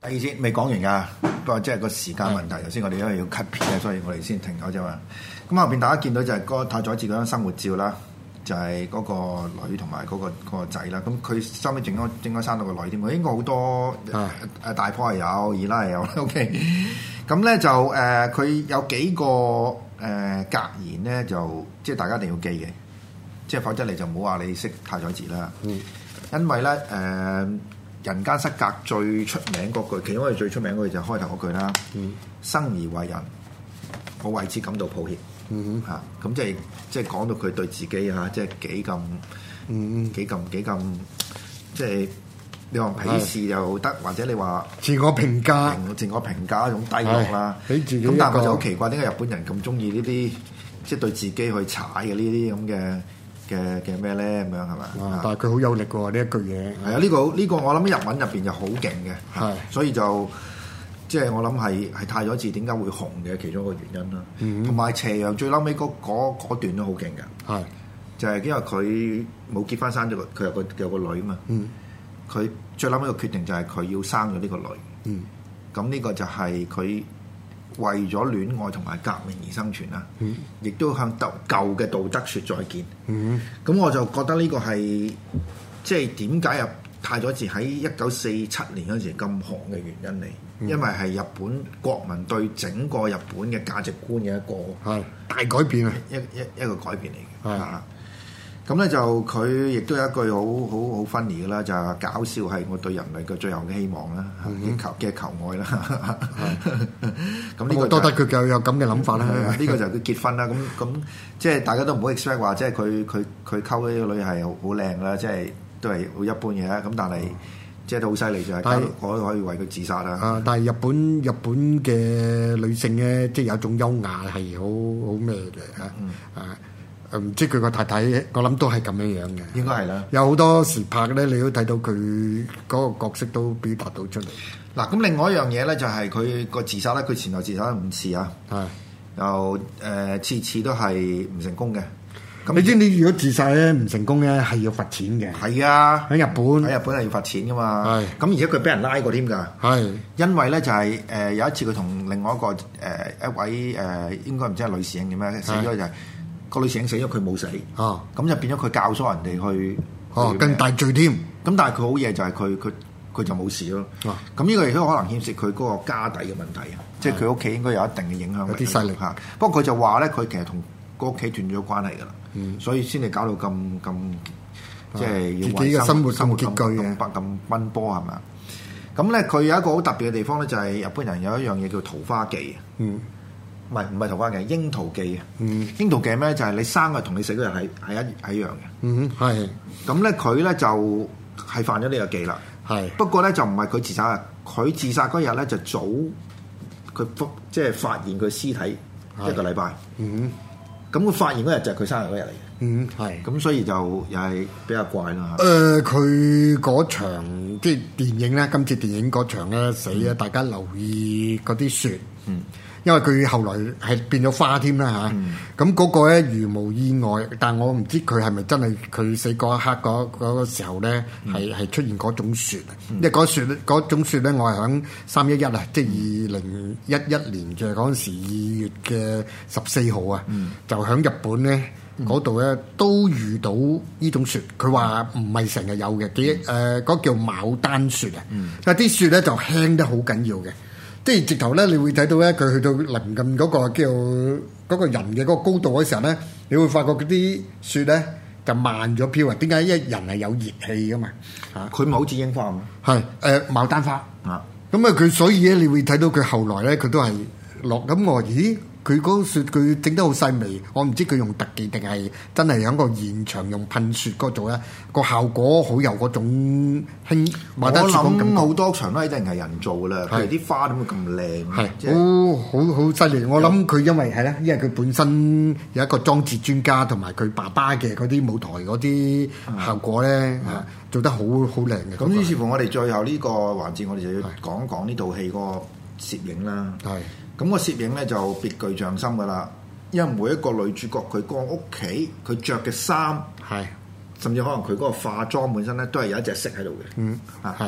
第二節未講完㗎，不過即係個時間問題。頭先我哋因為要 cut 片咧，所以我哋先停咗啫嘛。咁後邊大家見到就係嗰個太宰治嗰張生活照啦，就係嗰個女同埋嗰個仔啦。咁佢收尾應該生到個女添，佢應該好多大婆係有，二奶係有。OK， 咁咧就佢有幾個格言咧，就即係大家一定要記嘅，即係否則你就唔好話你識太宰治啦。因為咧人間失格最出名嗰句，其中一句最出名嗰句就係開頭嗰句啦。生而為人，我為之感到抱歉。嚇，咁即係講到佢對自己嚇，即係幾咁，即係你話鄙視又得，或者你話自我評價一種低落啦。咁但係我就好奇怪，點解日本人咁中意呢啲即係對自己去踩嘅呢啲咁嘅咩咧？咁樣係咪？ 但係佢好有力喎呢一句嘢。係啊，呢個我諗日文入邊就好勁嘅。係，所以就即係我諗係太宰治點解會紅嘅其中一個原因啦。同埋斜陽最嬲尾嗰段都好勁嘅。係，就係因為佢冇結婚生咗佢有個女嘛。佢最嬲尾個決定就係佢要生咗呢個女。咁呢個就係佢為咗戀愛同埋革命而生存啦，亦都向舊嘅道德説再見。咁我就覺得呢個係即係點解太宰治喺1947年嗰時咁紅嘅原因嚟，因為係日本國民對整個日本嘅價值觀嘅一個大改變啊， 一個改變嚟嘅。咁咧就佢亦都有一句好 funny 嘅啦，就係搞笑係我對人類嘅最後嘅希望啦，嘅求愛啦。咁呢個多得佢有咁嘅諗法啦。 呢個就係佢結婚啦。咁即係大家都唔好 expect 話，即係佢溝呢個女係好靚啦，即係都係好一般嘅。咁但係即係都好犀利，就係可以為佢自殺啦。 但係日本嘅女性咧，即係有一種優雅係好咩嘅唔知佢個太太，我諗都係咁樣嘅。 應該係啦。有好多時拍咧，你都睇到佢嗰個角色都表達到出嚟。 嗱，咁另外一樣嘢咧，就係佢個自殺咧，佢前後自殺咗5次啊。又次次都係唔成功嘅。 咁你知你如果自殺咧唔成功咧，係要罰錢嘅。 係啊， 喺日本係要罰錢噶嘛。咁而且佢俾人拉過添㗎。因為咧就係有一次佢同另外一個一位應該唔知係女侍應點樣死咗就係。個女侍應死咗，佢冇死，咁就變咗佢教唆人哋去， 更大罪添。 咁但係佢好嘢就係佢就冇事咯。咁呢個亦都可能牽涉佢嗰個家底嘅問題啊，即係佢屋企應該有一定嘅影響， 有啲勢力嚇。不過佢就話咧，佢其實同個屋企斷咗關係㗎啦，所以先至搞到咁即係要自己嘅生活拮據咁奔波係咪？咁咧佢有一個好特別嘅地方咧，就係日本人有一樣嘢叫桃花記。唔係桃花記，櫻桃記啊！櫻桃記咩？就係你生日同你死嗰日係一樣嘅。 係。 咁咧佢咧就係犯咗呢個忌啦。係。不過咧就唔係佢自殺啊！佢自殺嗰日咧就早佢即係發現佢屍體一個禮拜。咁佢發現嗰日就係佢生日嗰日嚟嘅。係。咁所以就又係比較怪啦。 佢嗰場即係電影咧，今次電影嗰場咧死咧，大家留意嗰啲雪。因為佢後來係變咗花添啦嚇，咁嗰個咧如無意外，但我唔知佢係咪真係佢死嗰一刻嗰個時候咧係出現嗰種雪啊，因為嗰種雪咧，我係響311啊，即係2011年嘅嗰陣時2月嘅14號啊，就響日本咧嗰度咧都遇到呢種雪，佢話唔係成日有嘅，嗰叫牡丹雪啊，但係啲雪咧就輕得好緊要嘅。即係直頭咧，你會睇到咧，佢去到臨近嗰個叫嗰個人嘅嗰個高度嘅時候咧，你會發覺嗰啲雪咧就慢咗飄啊！點解？因為人係有熱氣噶嘛嚇， 佢唔係好似櫻花咁。 係牡丹花啊！咁啊，佢所以咧，你會睇到佢後來咧，佢都係落咁我咦？佢嗰個雪佢整得好細微，我唔知佢用特技定係真係喺個現場用噴雪嗰度咧，個效果好有嗰種輕。我諗好多場都一定係人造㗎啦，譬如啲花點會咁靚？ 係好犀利！我諗佢因為係咧，因為佢本身有一個裝置專家同埋佢爸爸嘅嗰啲舞台嗰啲效果咧，做得好靚嘅。 咁於是乎，我哋最後呢個環節，我哋就要講一講呢套戲嗰個攝影啦。咁個攝影咧就別具匠心噶啦，因為每一個女主角佢個屋企佢着嘅衫，甚至可能佢嗰個化妝本身咧都係有一隻色喺度嘅。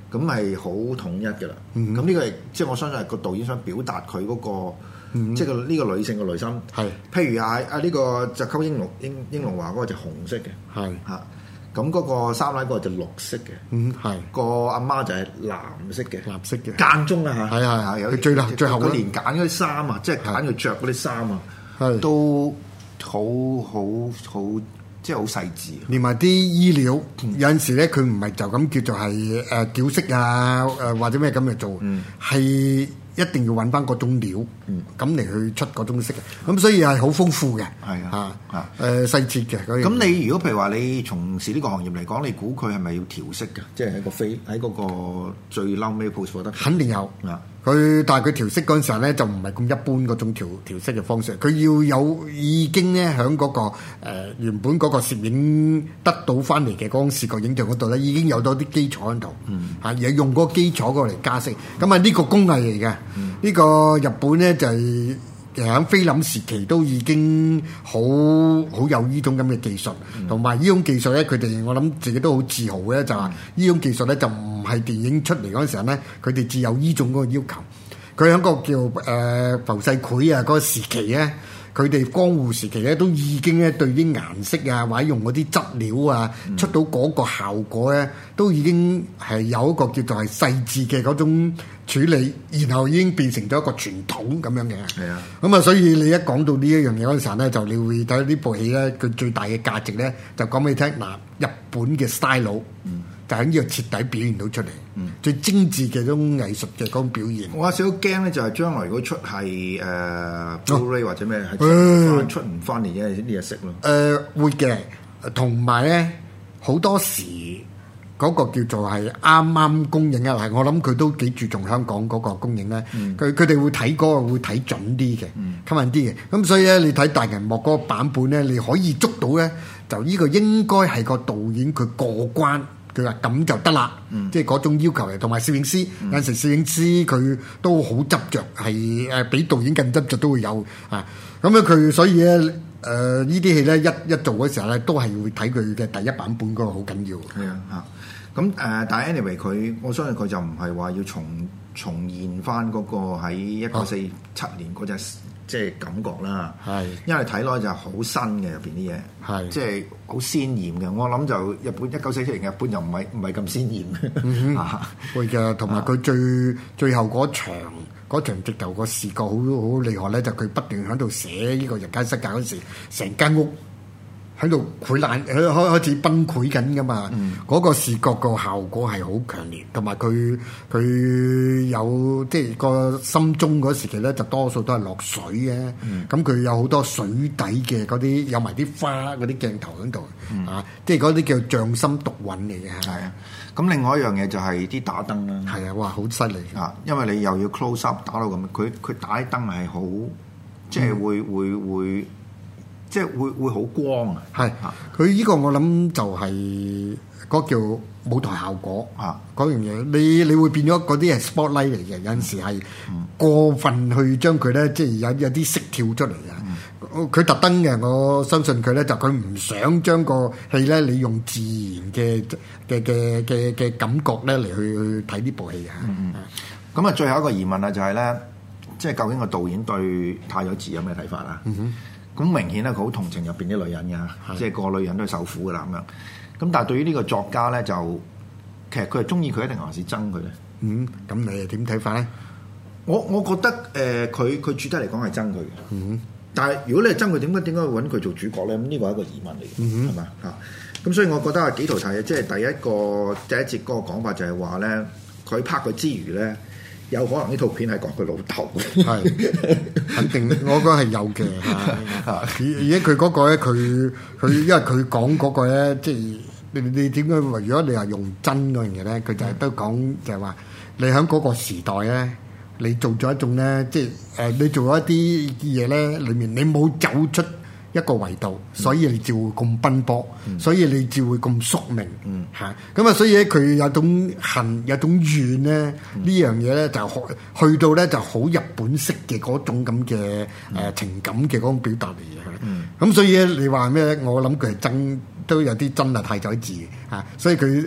咁係好統一嘅啦。咁呢個係即係我相信係個導演想表達佢嗰個。即係呢個女性嘅內心，係譬如呢個就溝英龍華嗰個就紅色嘅，係嚇咁嗰個三奶嗰個就綠色嘅，係個阿媽就係藍色嘅，間中啊嚇，係有最後佢連揀嗰啲衫啊，即係揀佢着嗰啲衫啊，都好即係好細緻， 連埋啲衣料有陣時咧，佢唔係就咁叫做係矯飾啊或者咩咁嚟做，係。一定要揾翻嗰種料，咁嚟去出嗰種色嘅，咁所以係好豐富嘅，係細節嘅。 咁你如果譬如話你從事呢個行業嚟講，你估佢係咪要調色嘅？即係喺嗰個最嬲尾 pose 得？ 肯定有。但係佢調色嗰陣時候咧，就唔係咁一般嗰種調色嘅方式。佢要有已經咧喺嗰個原本嗰個攝影得到翻嚟嘅嗰種視覺影像嗰度咧，已經有咗啲基礎喺度，而用嗰個基礎嗰個嚟加色。咁啊呢個工藝嚟嘅，呢個日本咧就係喺菲林時期都已經好有呢種咁嘅技術，同埋呢種技術咧，佢哋我諗自己都好自豪嘅，就話呢種技術咧就唔係電影出嚟嗰陣時候咧，佢哋只有呢種嗰個要求。佢喺個叫浮世繪啊嗰個時期咧，佢哋江戶時期咧都已經咧對啲顏色啊或者用嗰啲質料啊出到嗰個效果咧，都已經係有一個叫做係細緻嘅嗰種處理，然後已經變成咗一個傳統咁樣嘅。係啊，咁啊，所以你一講到呢一樣嘢嗰陣時候咧，就你會睇呢部戲咧，佢最大嘅價值咧，就講俾你聽嗱，日本嘅 style。就喺呢個徹底表現到出嚟，最精緻嘅嗰種藝術嘅嗰種表現。我有少少驚咧，就係將來如果出係Blu-ray 或者咩係出唔翻嚟嘅呢嘢色咯。 會嘅，同埋咧好多時嗰個叫做係啱啱公映啊！嗱，我諗佢都幾注重香港嗰個公映咧。佢哋會睇嗰個會睇準啲嘅，吸引啲嘅。咁所以咧，你睇大銀幕嗰個版本咧，你可以捉到咧，就呢個應該係個導演佢過關。佢話咁就得啦，即係嗰種要求嚟，同埋攝影師有陣時攝影師佢都好執着，係比導演更執着都會有啊。咁樣佢所以咧呢啲戲咧一做嗰時候咧，都係會睇佢嘅第一版本嗰個好緊要。係啊嚇，咁但係 anyway 我相信佢就唔係話要重現翻嗰個喺1947年嗰隻。即係感覺啦，因為睇落就好新嘅入邊啲嘢，即係好鮮豔嘅。我諗就日本1947年嘅日本就唔係咁鮮豔， 會嘅。同埋佢最後嗰場直頭個視覺好厲害咧，就佢不斷喺度寫呢個人間失格嗰時，成間屋喺度潰爛，開始崩潰緊噶嘛。嗰個視覺個效果係好強烈，同埋佢有即係個心中嗰時期咧，就多數都係落水嘅。咁佢有好多水底嘅嗰啲，有埋啲花嗰啲鏡頭喺度啊，即係嗰啲叫匠心獨運嚟嘅。 係啊，咁另外一樣嘢就係啲打燈啦。 係啊，哇，好犀利啊！因為你又要 close up 打到咁，佢打啲燈係好，即係會。即係會好光啊！ 係，佢呢個我諗就係嗰叫舞台效果啊！嗰樣嘢，你會變咗嗰啲係 spotlight 嚟嘅，有陣時係過分去將佢咧，即係有啲色跳出嚟嘅。佢特登嘅，我相信佢咧就佢唔想將個戲咧，你用自然嘅感覺咧嚟去睇呢部戲嘅。 咁啊，最後一個疑問啊，就係咧，即係究竟個導演對太宰治有咩睇法啊？咁明顯咧，佢好同情入邊啲女人㗎，即係個女人都係受苦㗎啦咁樣。咁但係對於呢個作家咧，就其實佢係中意佢，一定還是憎佢咧？ 咁你係點睇法咧？ 我覺得佢主體嚟講係憎佢嘅。但係如果你係憎佢，點解揾佢做主角咧？咁呢個係一個疑問嚟嘅，係嘛嚇？咁所以我覺得係幾圖睇，即係第一節嗰個講法就係話咧，佢拍佢之餘咧。有可能呢套片係講佢老豆嘅， 係肯定，我覺得係有嘅。而且佢嗰個咧，佢因為佢講嗰個咧，即係你點解？如果你話用真嗰樣嘢咧，佢就係都講就係話，你喺嗰個時代咧，你做咗一種咧，即係你做咗一啲嘢咧，裡面你冇走出一個維度，所以你就會咁奔波，所以你就會咁宿命嚇。咁啊，所以咧佢有種恨，有種怨咧，呢樣嘢咧就去到咧就好日本式嘅嗰種咁嘅情感嘅嗰種表達嚟嘅。咁所以咧，你話咩？我諗佢係真都有啲真係太宰治嚇，所以佢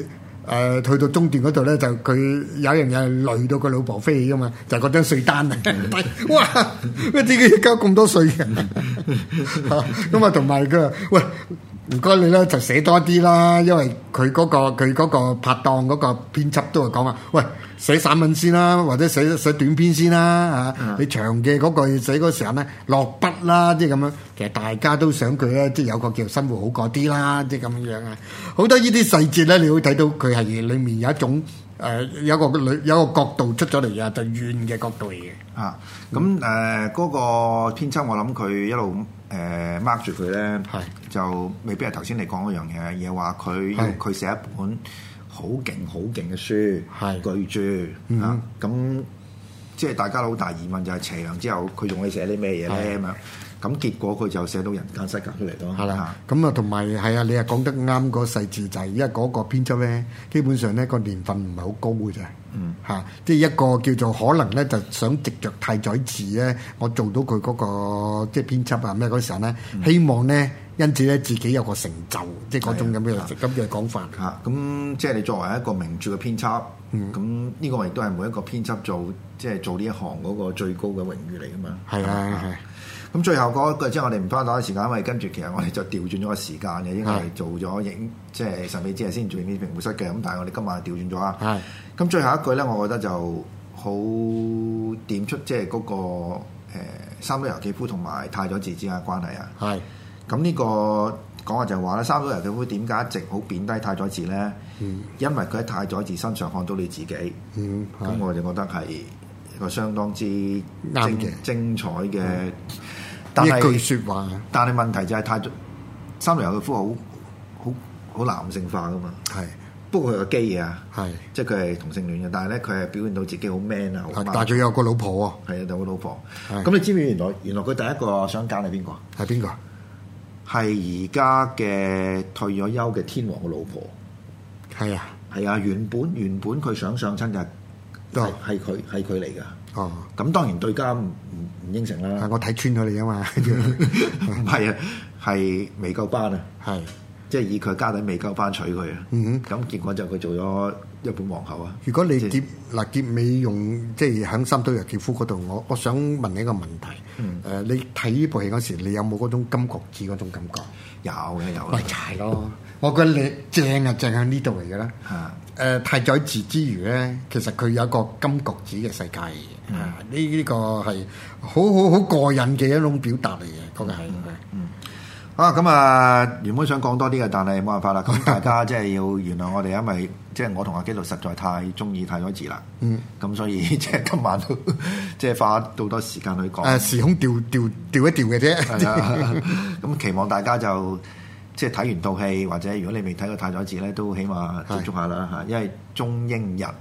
去到中段嗰度咧，就佢有一樣嘢累到個老婆飛起噶嘛，就係嗰張稅單啊！哇，乜自己要交咁多稅嘅？咁啊，同埋佢話：喂，唔該你咧就寫多啲啦，因為佢嗰個拍檔嗰個編輯都係講話，喂，寫散文先啦，或者寫短篇先啦嚇。你長嘅嗰個寫嗰時候咧落筆啦，即係咁樣。其實大家都想佢咧，即係有個叫生活好過啲啦，即係咁樣啊。好多呢啲細節咧，你會睇到佢係裡面有一種有一個角度出咗嚟啊，就怨嘅角度嚟嘅。 啊，咁嗰個編輯，我諗佢一路mark 住佢咧，就未必係頭先你講嗰樣嘢，而係話佢要佢寫一本好勁嘅書，巨著啊，咁即係大家好大疑問就係斜陽之後佢仲會寫啲咩嘢咧咁樣？咁結果佢就寫到人間失格出嚟咯。係啦， 咁啊同埋係啊，你係講得啱個細節就係，因為嗰個編輯咧，基本上咧個年份唔係好高嘅啫。即係一個叫做可能咧，就想藉着太宰治咧，我做到佢嗰個即係編輯啊咩嗰時候咧，希望咧，因此咧自己有個成就，即係嗰種咁嘅講法。 咁即係你作為一個名著嘅編輯，咁呢個亦都係每一個編輯即係做呢一行嗰個最高嘅榮譽嚟噶嘛。係啊。咁最後嗰個即係我哋唔花多啲時間，因為跟住其實我哋就調轉咗個時間嘅，應該係做咗即係神秘之夜先做呢啲屏幕室嘅。咁但係我哋今晚調轉咗啦。咁最後一句咧，我覺得就好點出即係嗰個三島由紀夫同埋太宰治之間嘅關係啊。咁呢個講話就係話咧，三島由紀夫點解一直好貶低太宰治咧？因為佢喺太宰治身上看到你自己。咁我就覺得係一個相當之精彩嘅。一句説話，但係問題就係三島由紀夫好男性化噶嘛。不過佢個基嘅啊，即係佢係同性戀嘅，但係咧佢係表現到自己好 man 啊， 但係佢有個老婆喎。 係啊，有個老婆。咁你知唔知原來佢第一個想揀係邊個？ 係邊個？ 係而家嘅退咗休嘅天王嘅老婆。係啊，原本佢想上親就係佢嚟㗎。咁當然對家唔應承啦。 我睇穿咗你啊嘛。 唔係啊，係未夠班啊。即係以佢家底未夠班娶佢啊。咁結果就佢做咗日本皇后啊。 如果你結尾用即係喺三島由紀夫嗰度，我想問你一個問題。你睇呢部戲嗰時，你有冇嗰種金閣寺嗰種感覺？ 有嘅。 咪柴咯！我覺得你正喺呢度嚟嘅啦。太宰治之餘咧，其實佢有一個金閣寺嘅世界嘅。呢個係好過癮嘅一種表達嚟嘅，嗰個係。 咁啊，原本想講多啲嘅，但係冇辦法啦。咁大家即係要原諒我哋，因為即係我同阿基督實在太中意太宰治啦。咁所以即係今晚都即係花好多時間去講。時空調一調嘅啫。咁期望大家就即係睇完套戲，或者如果你未睇過太宰治咧，都起碼接觸下啦嚇。因為中英日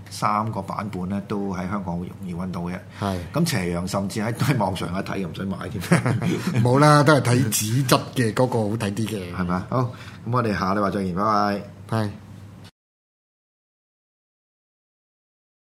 3個版本咧，都喺香港好容易揾到嘅。咁斜陽甚至喺網上一睇又唔使買添。 冇啦，都係睇紙質嘅嗰個好睇啲嘅。 係咪？好，咁我哋下禮拜再見，拜拜。